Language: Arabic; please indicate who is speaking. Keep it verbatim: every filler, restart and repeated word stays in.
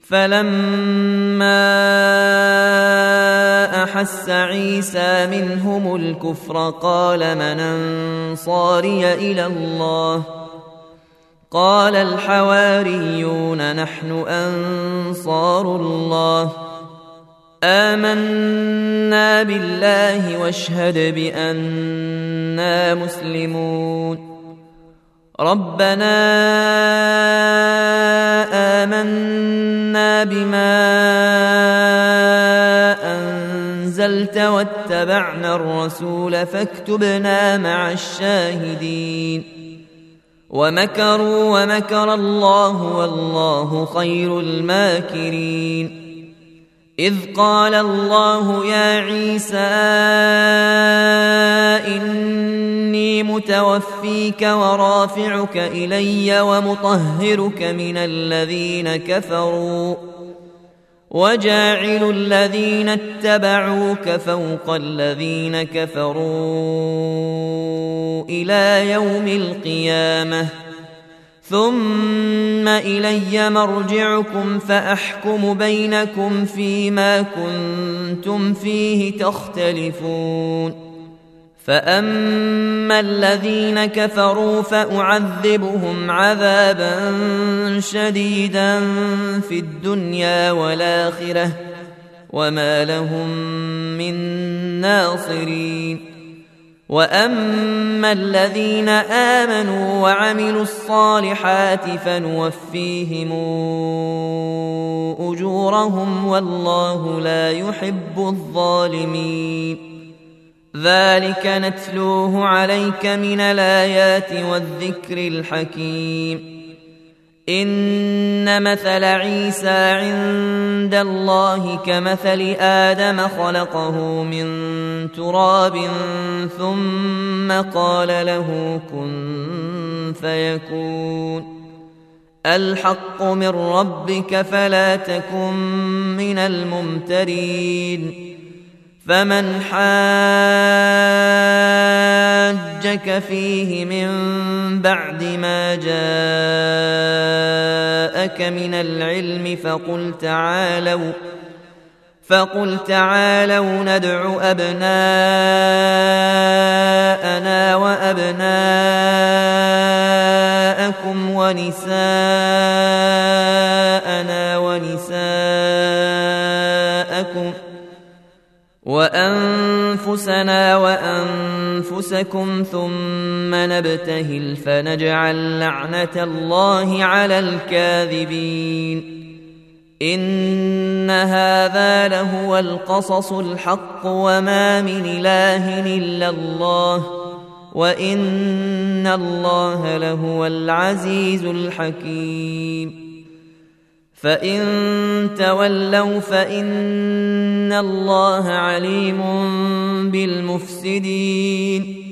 Speaker 1: فلما أحس عيسى منهم الكفر قال من أنصاري إلى الله قال الحواريون نحن أنصار الله آمنا بالله واشهد بأننا مسلمون ربنا آمنا بما أنزلت واتبعنا الرسول فاكتبنا مع الشاهدين ومكروا ومكر الله والله خير الماكرين إذ قال الله يا عيسى إني متوفيك ورافعك إلي ومطهرك من الذين كفروا وجاعل الذين اتبعوك فوق الذين كفروا إلى يوم القيامة ثم إلي مرجعكم فأحكم بينكم فيما كنتم فيه تختلفون فأما الذين كفروا فأعذبهم عذابا شديدا في الدنيا والآخرة وما لهم من ناصرين وأما الذين آمنوا وعملوا الصالحات فنوفيهم أجورهم والله لا يحب الظالمين ذلك نتلوه عليك من الآيات والذكر الحكيم إن مثل عيسى عند الله كمثل آدم خلقه من تراب ثم قال له كن فيكون الحق من ربك فلا تكن من الممترين فمن حاجك فيه من بعد ما جاءك من العلم فقل تعالوا فقل تعالوا ندع أبناءنا وأبناءكم ونساءنا ونساءكم وأنفسنا وأنفسكم ثم نبتهل فنجعل لعنة الله على الكاذبين إن هذا لهو القصص الحق وما من إله إلا الله وإن الله لهو العزيز الحكيم فإن تولوا فإن الله عليم بالمفسدين